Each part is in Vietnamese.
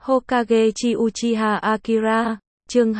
Hokage chi Uchiha Akira, chương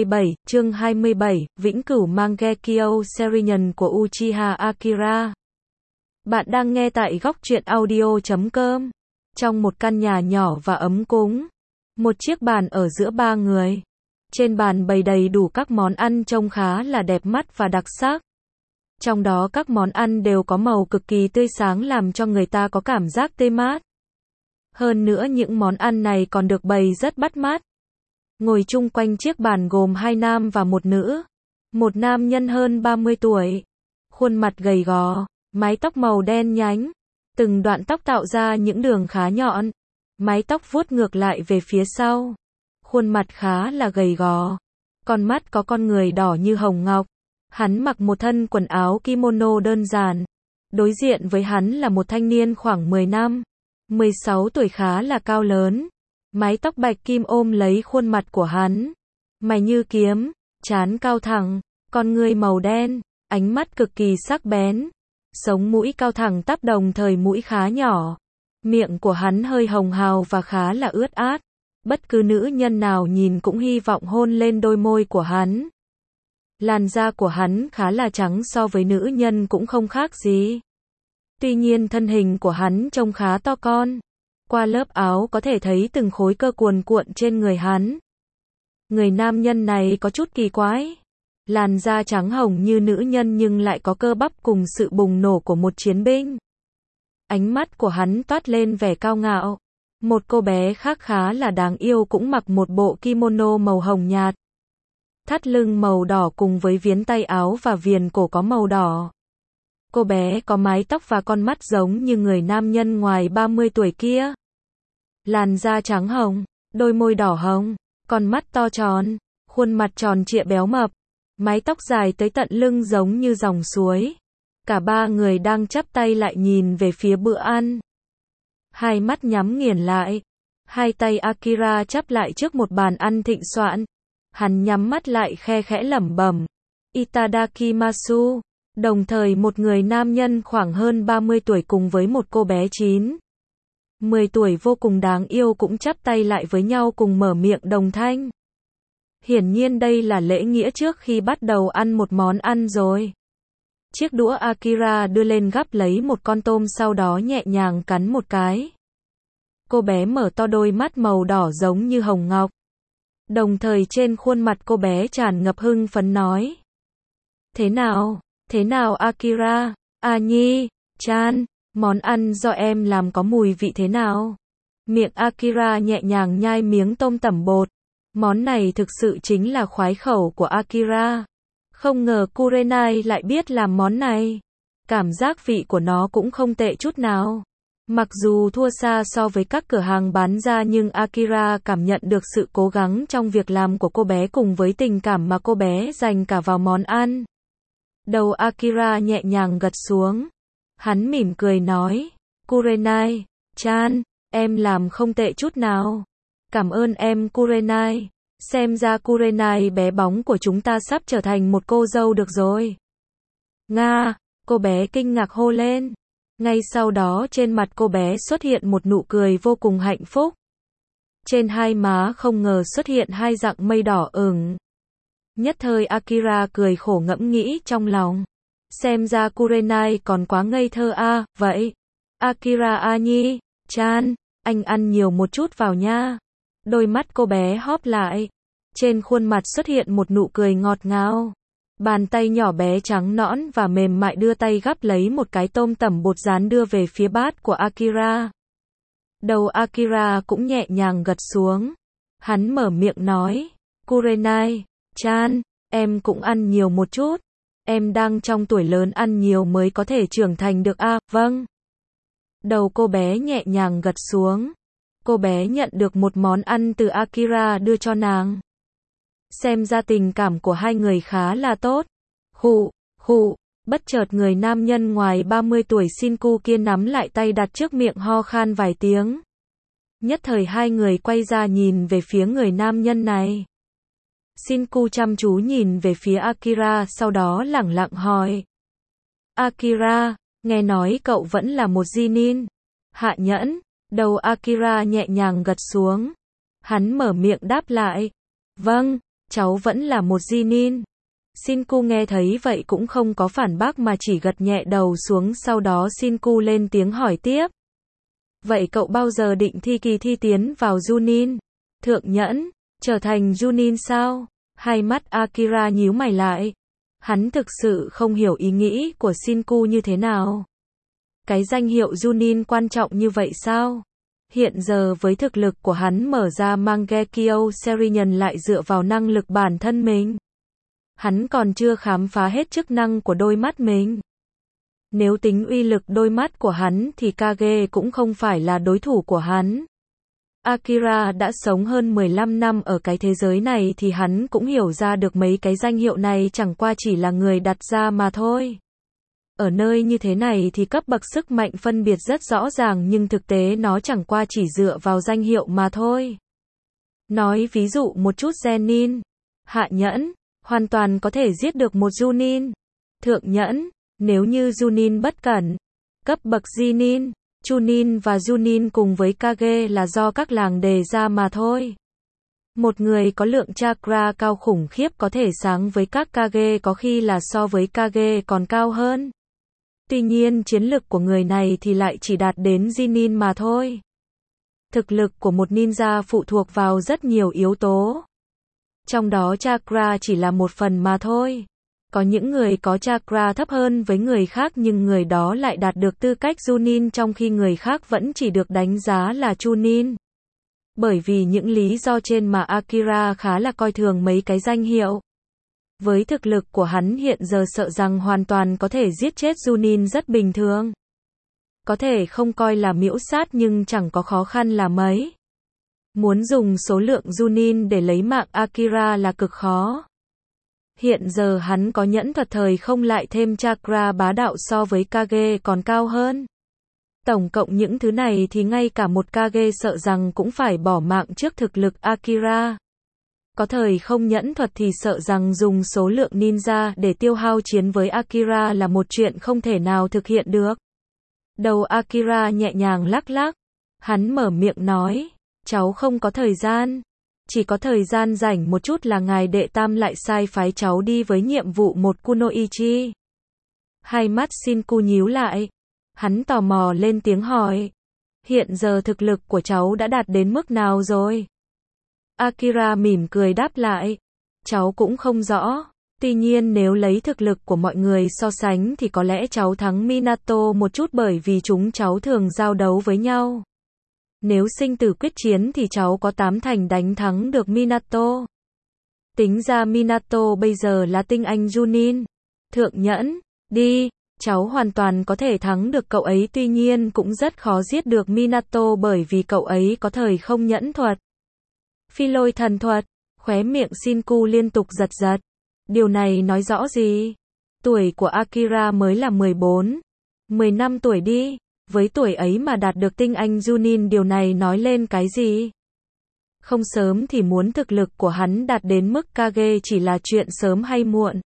27, Vĩnh cửu Mangekyo Seinen của Uchiha Akira. Bạn đang nghe tại góc truyện audio.com. Trong một căn nhà nhỏ và ấm cúng, một chiếc bàn ở giữa ba người. Trên bàn bày đầy đủ các món ăn trông khá là đẹp mắt và đặc sắc. Trong đó các món ăn đều có màu cực kỳ tươi sáng làm cho người ta có cảm giác tê mát. Hơn nữa những món ăn này còn được bày rất bắt mắt. Ngồi chung quanh chiếc bàn gồm hai nam và một nữ. Một nam nhân hơn 30 tuổi. Khuôn mặt gầy gò, mái tóc màu đen nhánh. Từng đoạn tóc tạo ra những đường khá nhọn. Mái tóc vuốt ngược lại về phía sau. Khuôn mặt khá là gầy gò. Con mắt có con người đỏ như hồng ngọc. Hắn mặc một thân quần áo kimono đơn giản. Đối diện với hắn là một thanh niên khoảng 10 năm. 16 tuổi khá là cao lớn. Mái tóc bạch kim ôm lấy khuôn mặt của hắn. Mày như kiếm, trán cao thẳng, con ngươi màu đen, ánh mắt cực kỳ sắc bén. Sống mũi cao thẳng tắp đồng thời mũi khá nhỏ. Miệng của hắn hơi hồng hào và khá là ướt át. Bất cứ nữ nhân nào nhìn cũng hy vọng hôn lên đôi môi của hắn. Làn da của hắn khá là trắng so với nữ nhân cũng không khác gì. Tuy nhiên thân hình của hắn trông khá to con. Qua lớp áo có thể thấy từng khối cơ cuồn cuộn trên người hắn. Người nam nhân này có chút kỳ quái. Làn da trắng hồng như nữ nhân nhưng lại có cơ bắp cùng sự bùng nổ của một chiến binh. Ánh mắt của hắn toát lên vẻ cao ngạo. Một cô bé khác khá là đáng yêu cũng mặc một bộ kimono màu hồng nhạt. Thắt lưng màu đỏ cùng với viến tay áo và viền cổ có màu đỏ. Cô bé có mái tóc và con mắt giống như người nam nhân ngoài 30 tuổi kia. Làn da trắng hồng, đôi môi đỏ hồng, con mắt to tròn, khuôn mặt tròn trịa béo mập, mái tóc dài tới tận lưng giống như dòng suối. Cả ba người đang chắp tay lại nhìn về phía bữa ăn. Hai mắt nhắm nghiền lại. Hai tay Akira chắp lại trước một bàn ăn thịnh soạn. Hắn nhắm mắt lại khe khẽ lẩm bẩm. Itadakimasu. Đồng thời một người nam nhân khoảng hơn 30 tuổi cùng với một cô bé 10 tuổi vô cùng đáng yêu cũng chắp tay lại với nhau cùng mở miệng đồng thanh. Hiển nhiên đây là lễ nghĩa trước khi bắt đầu ăn một món ăn rồi. Chiếc đũa Akira đưa lên gắp lấy một con tôm sau đó nhẹ nhàng cắn một cái. Cô bé mở to đôi mắt màu đỏ giống như hồng ngọc. Đồng thời trên khuôn mặt cô bé tràn ngập hưng phấn nói. Thế nào Akira, Nhi, chan, món ăn do em làm có mùi vị thế nào? Miệng Akira nhẹ nhàng nhai miếng tôm tẩm bột. Món này thực sự chính là khoái khẩu của Akira. Không ngờ Kurenai lại biết làm món này. Cảm giác vị của nó cũng không tệ chút nào. Mặc dù thua xa so với các cửa hàng bán ra nhưng Akira cảm nhận được sự cố gắng trong việc làm của cô bé cùng với tình cảm mà cô bé dành cả vào món ăn. Đầu Akira nhẹ nhàng gật xuống. Hắn mỉm cười nói, Kurenai, chan, em làm không tệ chút nào. Cảm ơn em Kurenai. Xem ra Kurenai bé bóng của chúng ta sắp trở thành một cô dâu được rồi. Nga, cô bé kinh ngạc hô lên. Ngay sau đó trên mặt cô bé xuất hiện một nụ cười vô cùng hạnh phúc. Trên hai má không ngờ xuất hiện hai dặng mây đỏ ửng. Nhất thời Akira cười khổ ngẫm nghĩ trong lòng. Xem ra Kurenai còn quá ngây thơ vậy. Akira Nhi, chan, anh ăn nhiều một chút vào nha. Đôi mắt cô bé hóp lại. Trên khuôn mặt xuất hiện một nụ cười ngọt ngào. Bàn tay nhỏ bé trắng nõn và mềm mại đưa tay gắp lấy một cái tôm tẩm bột rán đưa về phía bát của Akira. Đầu Akira cũng nhẹ nhàng gật xuống. Hắn mở miệng nói, Kurenai, chan, em cũng ăn nhiều một chút. Em đang trong tuổi lớn ăn nhiều mới có thể trưởng thành được vâng. Đầu cô bé nhẹ nhàng gật xuống. Cô bé nhận được một món ăn từ Akira đưa cho nàng. Xem ra tình cảm của hai người khá là tốt. Bất chợt người nam nhân ngoài 30 tuổi Shinku kia nắm lại tay đặt trước miệng ho khan vài tiếng. Nhất thời hai người quay ra nhìn về phía người nam nhân này. Shinku chăm chú nhìn về phía Akira sau đó lẳng lặng hỏi. Akira, nghe nói cậu vẫn là một Genin. Hạ nhẫn, đầu Akira nhẹ nhàng gật xuống. Hắn mở miệng đáp lại. Vâng, cháu vẫn là một Genin. Shinku nghe thấy vậy cũng không có phản bác mà chỉ gật nhẹ đầu xuống, sau đó Shinku lên tiếng hỏi tiếp. Vậy cậu bao giờ định thi kỳ thi tiến vào Junin? Thượng nhẫn, trở thành Junin sao? Hai mắt Akira nhíu mày lại. Hắn thực sự không hiểu ý nghĩ của Shinku như thế nào. Cái danh hiệu Junin quan trọng như vậy sao? Hiện giờ với thực lực của hắn mở ra Mangekyo Serinen lại dựa vào năng lực bản thân mình. Hắn còn chưa khám phá hết chức năng của đôi mắt mình. Nếu tính uy lực đôi mắt của hắn thì Kage cũng không phải là đối thủ của hắn. Akira đã sống hơn 15 năm ở cái thế giới này thì hắn cũng hiểu ra được mấy cái danh hiệu này chẳng qua chỉ là người đặt ra mà thôi. Ở nơi như thế này thì cấp bậc sức mạnh phân biệt rất rõ ràng nhưng thực tế nó chẳng qua chỉ dựa vào danh hiệu mà thôi. Nói ví dụ một chút, Genin, hạ nhẫn, hoàn toàn có thể giết được một Junin. Thượng nhẫn, nếu như Junin bất cẩn. Cấp bậc Genin, Chunin và Junin cùng với Kage là do các làng đề ra mà thôi. Một người có lượng chakra cao khủng khiếp có thể sáng với các Kage, có khi là so với Kage còn cao hơn. Tuy nhiên chiến lực của người này thì lại chỉ đạt đến Genin mà thôi. Thực lực của một ninja phụ thuộc vào rất nhiều yếu tố. Trong đó chakra chỉ là một phần mà thôi. Có những người có chakra thấp hơn với người khác nhưng người đó lại đạt được tư cách Junin trong khi người khác vẫn chỉ được đánh giá là Chunin. Bởi vì những lý do trên mà Akira khá là coi thường mấy cái danh hiệu. Với thực lực của hắn hiện giờ sợ rằng hoàn toàn có thể giết chết Junin rất bình thường. Có thể không coi là miễu sát nhưng chẳng có khó khăn là mấy. Muốn dùng số lượng Junin để lấy mạng Akira là cực khó. Hiện giờ hắn có nhẫn thuật thời không lại thêm chakra bá đạo so với Kage còn cao hơn. Tổng cộng những thứ này thì ngay cả một Kage sợ rằng cũng phải bỏ mạng trước thực lực Akira. Có thời không nhẫn thuật thì sợ rằng dùng số lượng ninja để tiêu hao chiến với Akira là một chuyện không thể nào thực hiện được. Đầu Akira nhẹ nhàng lắc lắc. Hắn mở miệng nói, cháu không có thời gian. Chỉ có thời gian rảnh một chút là ngài đệ tam lại sai phái cháu đi với nhiệm vụ một kunoichi. Hai mắt Shinku nhíu lại. Hắn tò mò lên tiếng hỏi. Hiện giờ thực lực của cháu đã đạt đến mức nào rồi? Akira mỉm cười đáp lại. Cháu cũng không rõ. Tuy nhiên nếu lấy thực lực của mọi người so sánh thì có lẽ cháu thắng Minato một chút bởi vì chúng cháu thường giao đấu với nhau. Nếu sinh tử quyết chiến thì cháu có 8 thành đánh thắng được Minato. Tính ra Minato bây giờ là tinh anh Junin. Thượng nhẫn, đi, cháu hoàn toàn có thể thắng được cậu ấy, tuy nhiên cũng rất khó giết được Minato bởi vì cậu ấy có thời không nhẫn thuật. Phi lôi thần thuật, khóe miệng Shinku liên tục giật giật. Điều này nói rõ gì? Tuổi của Akira mới là 14, 15 tuổi đi. Với tuổi ấy mà đạt được tinh anh Junin, điều này nói lên cái gì? Không sớm thì muốn thực lực của hắn đạt đến mức Kage chỉ là chuyện sớm hay muộn.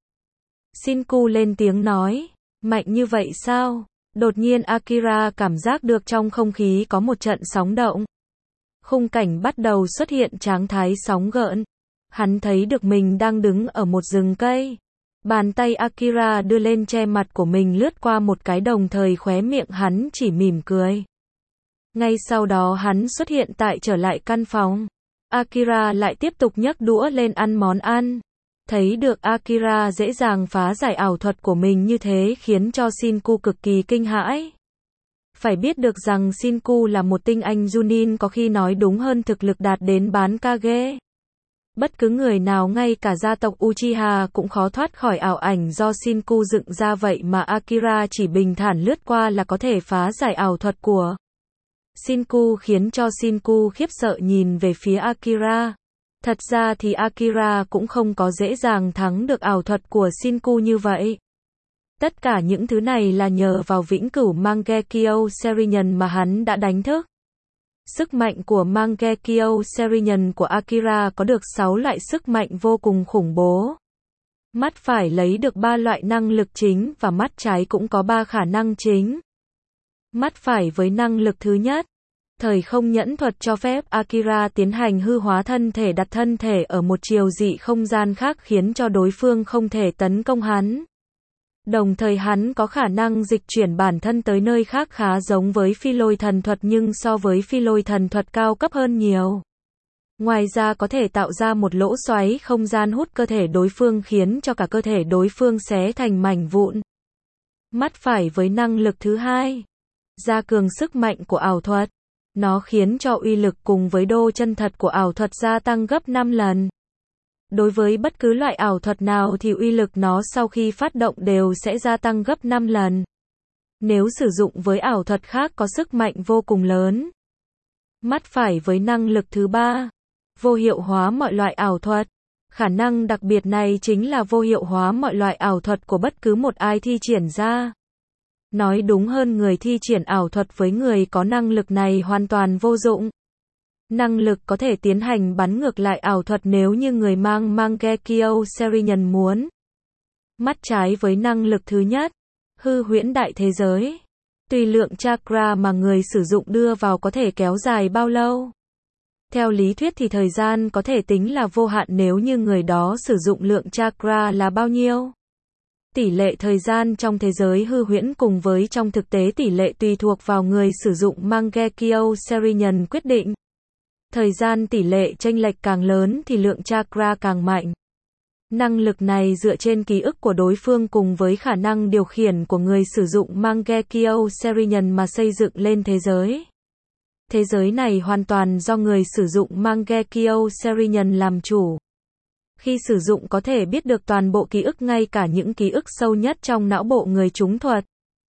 Shinku lên tiếng nói, mạnh như vậy sao? Đột nhiên Akira cảm giác được trong không khí có một trận sóng động. Khung cảnh bắt đầu xuất hiện trạng thái sóng gợn. Hắn thấy được mình đang đứng ở một rừng cây. Bàn tay Akira đưa lên che mặt của mình lướt qua một cái, đồng thời khóe miệng hắn chỉ mỉm cười. Ngay sau đó hắn xuất hiện tại trở lại căn phòng. Akira lại tiếp tục nhấc đũa lên ăn món ăn. Thấy được Akira dễ dàng phá giải ảo thuật của mình như thế khiến cho Shinku cực kỳ kinh hãi. Phải biết được rằng Shinku là một tinh anh Junin, có khi nói đúng hơn thực lực đạt đến bán Kage. Bất cứ người nào ngay cả gia tộc Uchiha cũng khó thoát khỏi ảo ảnh do Shinku dựng ra, vậy mà Akira chỉ bình thản lướt qua là có thể phá giải ảo thuật của Shinku, khiến cho Shinku khiếp sợ nhìn về phía Akira. Thật ra thì Akira cũng không có dễ dàng thắng được ảo thuật của Shinku như vậy. Tất cả những thứ này là nhờ vào vĩnh cửu Mangekyo Serinen mà hắn đã đánh thức. Sức mạnh của Mangekyo Serinen của Akira có được 6 loại sức mạnh vô cùng khủng bố. Mắt phải lấy được 3 loại năng lực chính và mắt trái cũng có 3 khả năng chính. Mắt phải với năng lực thứ nhất, Thời không nhẫn thuật cho phép Akira tiến hành hư hóa thân thể, đặt thân thể ở một chiều dị không gian khác khiến cho đối phương không thể tấn công hắn. Đồng thời hắn có khả năng dịch chuyển bản thân tới nơi khác khá giống với phi lôi thần thuật nhưng so với phi lôi thần thuật cao cấp hơn nhiều. Ngoài ra có thể tạo ra một lỗ xoáy không gian hút cơ thể đối phương khiến cho cả cơ thể đối phương xé thành mảnh vụn. Mắt phải với năng lực thứ hai. Gia cường sức mạnh của ảo thuật. Nó khiến cho uy lực cùng với đô chân thật của ảo thuật gia tăng gấp 5 lần. Đối với bất cứ loại ảo thuật nào thì uy lực nó sau khi phát động đều sẽ gia tăng gấp 5 lần. Nếu sử dụng với ảo thuật khác có sức mạnh vô cùng lớn. Mắt phải với năng lực thứ ba. Vô hiệu hóa mọi loại ảo thuật. Khả năng đặc biệt này chính là vô hiệu hóa mọi loại ảo thuật của bất cứ một ai thi triển ra. Nói đúng hơn, người thi triển ảo thuật với người có năng lực này hoàn toàn vô dụng. Năng lực có thể tiến hành bắn ngược lại ảo thuật nếu như người mang Mangekyo Serinen muốn. Mắt trái với năng lực thứ nhất. Hư huyễn đại thế giới. Tùy lượng chakra mà người sử dụng đưa vào có thể kéo dài bao lâu. Theo lý thuyết thì thời gian có thể tính là vô hạn nếu như người đó sử dụng lượng chakra là bao nhiêu. Tỷ lệ thời gian trong thế giới hư huyễn cùng với trong thực tế tỷ lệ tùy thuộc vào người sử dụng Mangekyo Serinen quyết định. Thời gian tỷ lệ chênh lệch càng lớn thì lượng chakra càng mạnh. Năng lực này dựa trên ký ức của đối phương cùng với khả năng điều khiển của người sử dụng Mangekyo Serinen mà xây dựng lên thế giới. Thế giới này hoàn toàn do người sử dụng Mangekyo Serinen làm chủ. Khi sử dụng có thể biết được toàn bộ ký ức, ngay cả những ký ức sâu nhất trong não bộ người trúng thuật.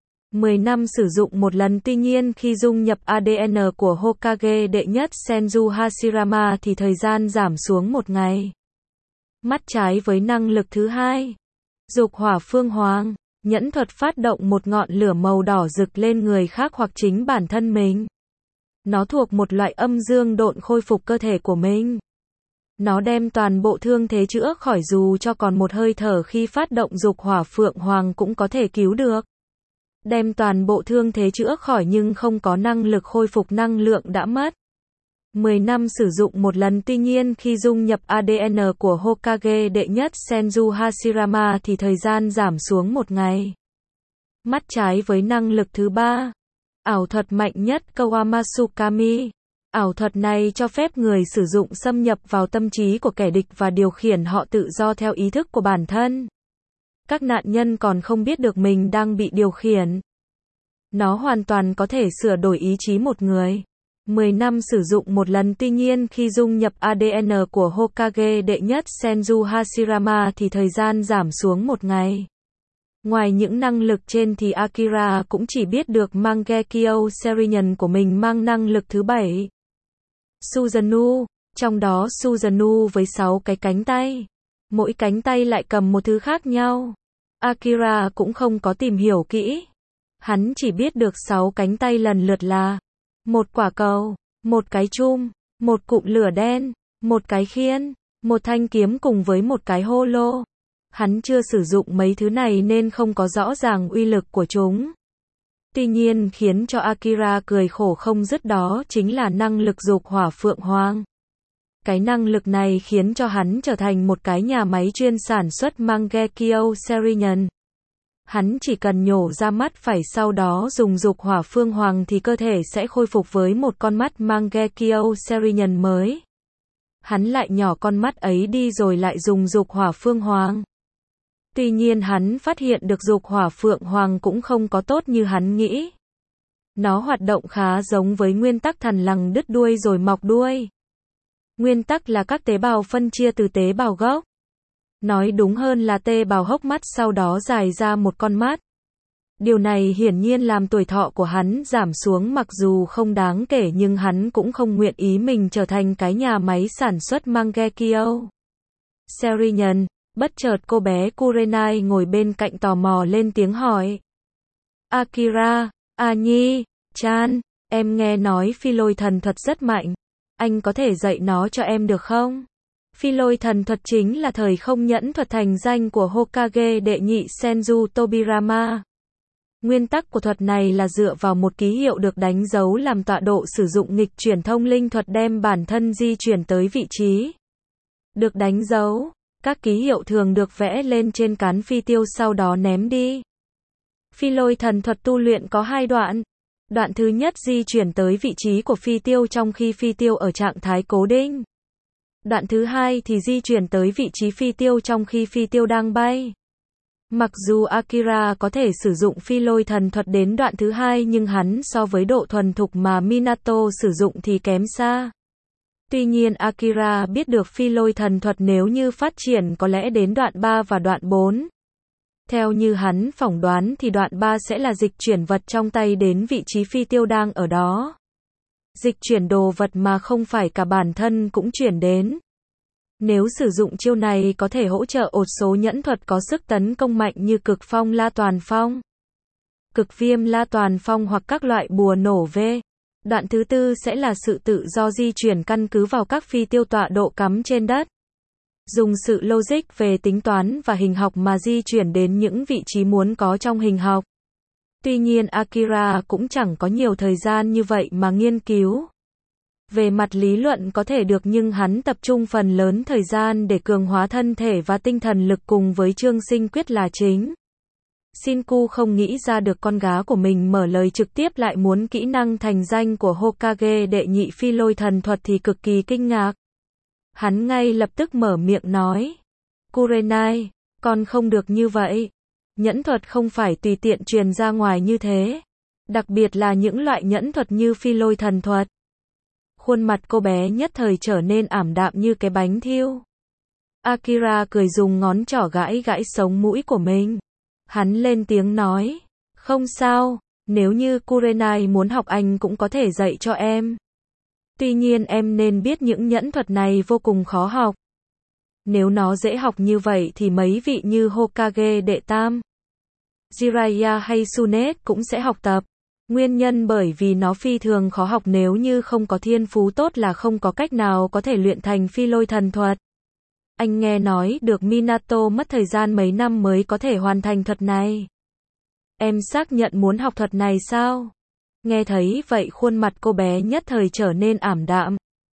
10 năm sử dụng một lần, tuy nhiên khi dung nhập ADN của Hokage đệ nhất Senju Hashirama thì thời gian giảm xuống 1 ngày. Mắt trái với năng lực thứ hai. Dục hỏa phương hoàng. Nhẫn thuật phát động một ngọn lửa màu đỏ rực lên người khác hoặc chính bản thân mình. Nó thuộc một loại âm dương độn khôi phục cơ thể của mình. Nó đem toàn bộ thương thế chữa khỏi, dù cho còn một hơi thở khi phát động dục hỏa phượng hoàng cũng có thể cứu được. Đem toàn bộ thương thế chữa khỏi nhưng không có năng lực khôi phục năng lượng đã mất. 10 năm sử dụng một lần, tuy nhiên khi dung nhập ADN của Hokage đệ nhất Senju Hashirama thì thời gian giảm xuống 1 ngày. Mắt trái với năng lực thứ ba. Ảo thuật mạnh nhất Kawamasukami. Ảo thuật này cho phép người sử dụng xâm nhập vào tâm trí của kẻ địch và điều khiển họ tự do theo ý thức của bản thân. Các nạn nhân còn không biết được mình đang bị điều khiển. Nó hoàn toàn có thể sửa đổi ý chí một người. 10 năm sử dụng một lần, tuy nhiên khi dung nhập ADN của Hokage đệ nhất Senju Hashirama thì thời gian giảm xuống 1 ngày. Ngoài những năng lực trên thì Akira cũng chỉ biết được Mangekyo Serinen của mình mang năng lực thứ 7. Susanoo, trong đó Susanoo với 6 cái cánh tay. Mỗi cánh tay lại cầm một thứ khác nhau. Akira cũng không có tìm hiểu kỹ. Hắn chỉ biết được 6 cánh tay lần lượt là một quả cầu, một cái chum, một cụm lửa đen, một cái khiên, một thanh kiếm cùng với một cái holo. Hắn chưa sử dụng mấy thứ này nên không có rõ ràng uy lực của chúng. Tuy nhiên khiến cho Akira cười khổ không dứt đó chính là năng lực dục hỏa phượng hoàng. Cái năng lực này khiến cho hắn trở thành một cái nhà máy chuyên sản xuất Mangekyo Serinen. Hắn chỉ cần nhổ ra mắt phải sau đó dùng dục hỏa phương hoàng thì cơ thể sẽ khôi phục với một con mắt Mangekyo Serinen mới. Hắn lại nhỏ con mắt ấy đi rồi lại dùng dục hỏa phương hoàng. Tuy nhiên hắn phát hiện được dục hỏa phượng hoàng cũng không có tốt như hắn nghĩ. Nó hoạt động khá giống với nguyên tắc thằn lằn đứt đuôi rồi mọc đuôi. Nguyên tắc là các tế bào phân chia từ tế bào gốc. Nói đúng hơn là tế bào hốc mắt sau đó dài ra một con mắt. Điều này hiển nhiên làm tuổi thọ của hắn giảm xuống, mặc dù không đáng kể nhưng hắn cũng không nguyện ý mình trở thành cái nhà máy sản xuất Mangekyo Serinen. Bất chợt cô bé Kurenai ngồi bên cạnh tò mò lên tiếng hỏi. Akira, Nhi-chan, em nghe nói phi lôi thần thuật rất mạnh. Anh có thể dạy nó cho em được không? Phi lôi thần thuật chính là thời không nhẫn thuật thành danh của Hokage đệ nhị Senju Tobirama. Nguyên tắc của thuật này là dựa vào một ký hiệu được đánh dấu làm tọa độ sử dụng nghịch chuyển thông linh thuật đem bản thân di chuyển tới vị trí được đánh dấu. Các ký hiệu thường được vẽ lên trên cán phi tiêu sau đó ném đi. Phi lôi thần thuật tu luyện có 2 đoạn. Đoạn thứ nhất di chuyển tới vị trí của phi tiêu trong khi phi tiêu ở trạng thái cố định. Đoạn thứ hai thì di chuyển tới vị trí phi tiêu trong khi phi tiêu đang bay. Mặc dù Akira có thể sử dụng phi lôi thần thuật đến đoạn thứ hai nhưng hắn so với độ thuần thục mà Minato sử dụng thì kém xa. Tuy nhiên Akira biết được phi lôi thần thuật nếu như phát triển có lẽ đến đoạn 3 và đoạn 4. Theo như hắn phỏng đoán thì đoạn 3 sẽ là dịch chuyển vật trong tay đến vị trí phi tiêu đang ở đó. Dịch chuyển đồ vật mà không phải cả bản thân cũng chuyển đến. Nếu sử dụng chiêu này có thể hỗ trợ một số nhẫn thuật có sức tấn công mạnh như cực phong La Toàn Phong, cực viêm La Toàn Phong hoặc các loại bùa nổ V. Đoạn thứ tư sẽ là sự tự do di chuyển căn cứ vào các phi tiêu tọa độ cắm trên đất. Dùng sự logic về tính toán và hình học mà di chuyển đến những vị trí muốn có trong hình học. Tuy nhiên Akira cũng chẳng có nhiều thời gian như vậy mà nghiên cứu. Về mặt lý luận có thể được nhưng hắn tập trung phần lớn thời gian để cường hóa thân thể và tinh thần lực cùng với Trương Sinh Quyết là chính. Shinku không nghĩ ra được con gái của mình mở lời trực tiếp lại muốn kỹ năng thành danh của Hokage đệ nhị phi lôi thần thuật thì cực kỳ kinh ngạc. Hắn ngay lập tức mở miệng nói. Kurenai, con không được như vậy. Nhẫn thuật không phải tùy tiện truyền ra ngoài như thế. Đặc biệt là những loại nhẫn thuật như phi lôi thần thuật. Khuôn mặt cô bé nhất thời trở nên ảm đạm như cái bánh thiêu. Akira cười dùng ngón trỏ gãi gãi sống mũi của mình. Hắn lên tiếng nói. Không sao, nếu như Kurenai muốn học anh cũng có thể dạy cho em. Tuy nhiên em nên biết những nhẫn thuật này vô cùng khó học. Nếu nó dễ học như vậy thì mấy vị như Hokage đệ tam, Jiraiya hay Tsunade cũng sẽ học tập. Nguyên nhân bởi vì nó phi thường khó học nếu như không có thiên phú tốt là không có cách nào có thể luyện thành phi lôi thần thuật. Anh nghe nói được Minato mất thời gian mấy năm mới có thể hoàn thành thuật này. Em xác nhận muốn học thuật này sao? Nghe thấy vậy khuôn mặt cô bé nhất thời trở nên ảm đạm.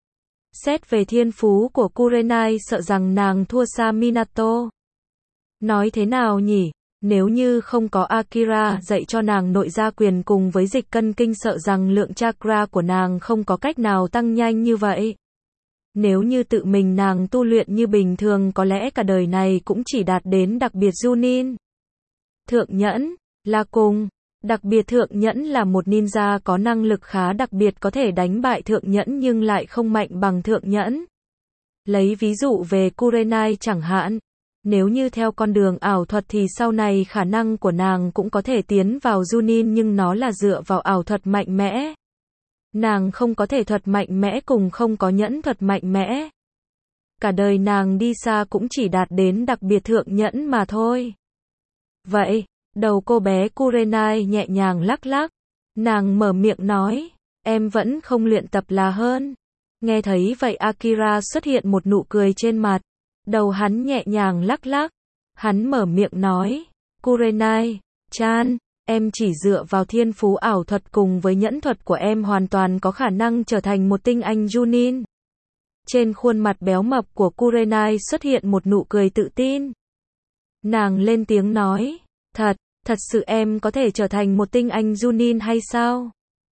Xét về thiên phú của Kurenai sợ rằng nàng thua xa Minato. Nói thế nào nhỉ? Nếu như không có Akira dạy cho nàng nội gia quyền cùng với dịch cân kinh sợ rằng lượng chakra của nàng không có cách nào tăng nhanh như vậy. Nếu như tự mình nàng tu luyện như bình thường có lẽ cả đời này cũng chỉ đạt đến đặc biệt Junin. Thượng nhẫn, là cùng. Đặc biệt thượng nhẫn là một ninja có năng lực khá đặc biệt có thể đánh bại thượng nhẫn nhưng lại không mạnh bằng thượng nhẫn. Lấy ví dụ về Kurenai chẳng hạn. Nếu như theo con đường ảo thuật thì sau này khả năng của nàng cũng có thể tiến vào Junin nhưng nó là dựa vào ảo thuật mạnh mẽ. Nàng không có thể thuật mạnh mẽ cùng không có nhẫn thuật mạnh mẽ. Cả đời nàng đi xa cũng chỉ đạt đến đặc biệt thượng nhẫn mà thôi. Vậy, đầu cô bé Kurenai nhẹ nhàng lắc lắc. Nàng mở miệng nói, em vẫn không luyện tập là hơn. Nghe thấy vậy Akira xuất hiện một nụ cười trên mặt. Đầu hắn nhẹ nhàng lắc lắc. Hắn mở miệng nói, Kurenai, chan, em chỉ dựa vào thiên phú ảo thuật cùng với nhẫn thuật của em hoàn toàn có khả năng trở thành một tinh anh Junin. Trên khuôn mặt béo mập của Kurenai xuất hiện một nụ cười tự tin. Nàng lên tiếng nói, thật sự em có thể trở thành một tinh anh Junin hay sao?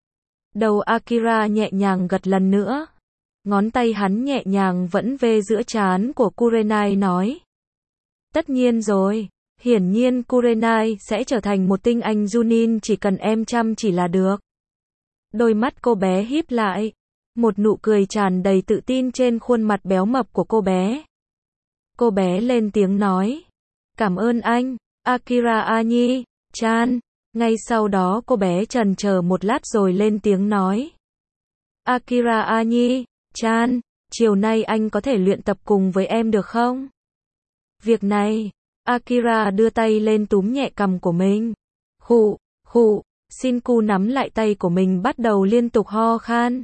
Đầu Akira nhẹ nhàng gật lần nữa. Ngón tay hắn nhẹ nhàng vẫn về giữa trán của Kurenai nói. Tất nhiên rồi, hiển nhiên Kurenai sẽ trở thành một tinh anh Junin chỉ cần em chăm chỉ là được. Đôi mắt cô bé híp lại. Một nụ cười tràn đầy tự tin trên khuôn mặt béo mập của cô bé. Cô bé lên tiếng nói. Cảm ơn anh, Akira Anyi-chan. Ngay sau đó cô bé chần chờ một lát rồi lên tiếng nói. Akira Anyi-chan, chiều nay anh có thể luyện tập cùng với em được không? Việc này, Akira đưa tay lên túm nhẹ cằm của mình. Khụ, Shinku nắm lại tay của mình bắt đầu liên tục ho khan.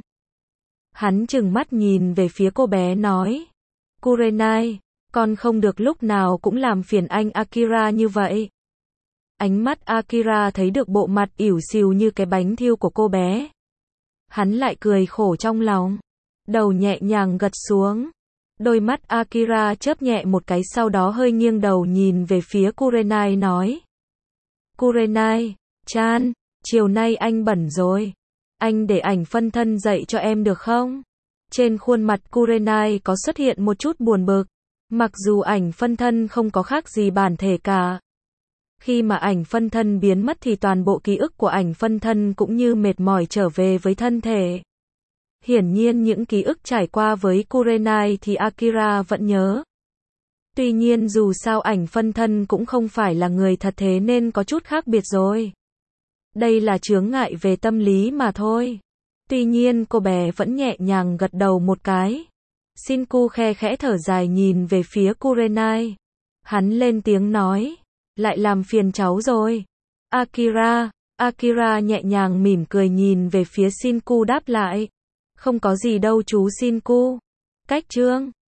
Hắn trừng mắt nhìn về phía cô bé nói. Kurenai, con không được lúc nào cũng làm phiền anh Akira như vậy. Ánh mắt Akira thấy được bộ mặt ỉu xìu như cái bánh thiêu của cô bé. Hắn lại cười khổ trong lòng. Đầu nhẹ nhàng gật xuống. Đôi mắt Akira chớp nhẹ một cái sau đó hơi nghiêng đầu nhìn về phía Kurenai nói. Kurenai-chan, chiều nay anh bận rồi. Anh để ảnh phân thân dạy cho em được không? Trên khuôn mặt Kurenai có xuất hiện một chút buồn bực. Mặc dù ảnh phân thân không có khác gì bản thể cả. Khi mà ảnh phân thân biến mất thì toàn bộ ký ức của ảnh phân thân cũng như mệt mỏi trở về với thân thể. Hiển nhiên những ký ức trải qua với Kurenai thì Akira vẫn nhớ. Tuy nhiên dù sao ảnh phân thân cũng không phải là người thật thế nên có chút khác biệt rồi. Đây là chướng ngại về tâm lý mà thôi. Tuy nhiên cô bé vẫn nhẹ nhàng gật đầu một cái. Shinku khe khẽ thở dài nhìn về phía Kurenai. Hắn lên tiếng nói. Lại làm phiền cháu rồi. Akira nhẹ nhàng mỉm cười nhìn về phía Shinku đáp lại. Không có gì đâu chú Shinku. Cách chương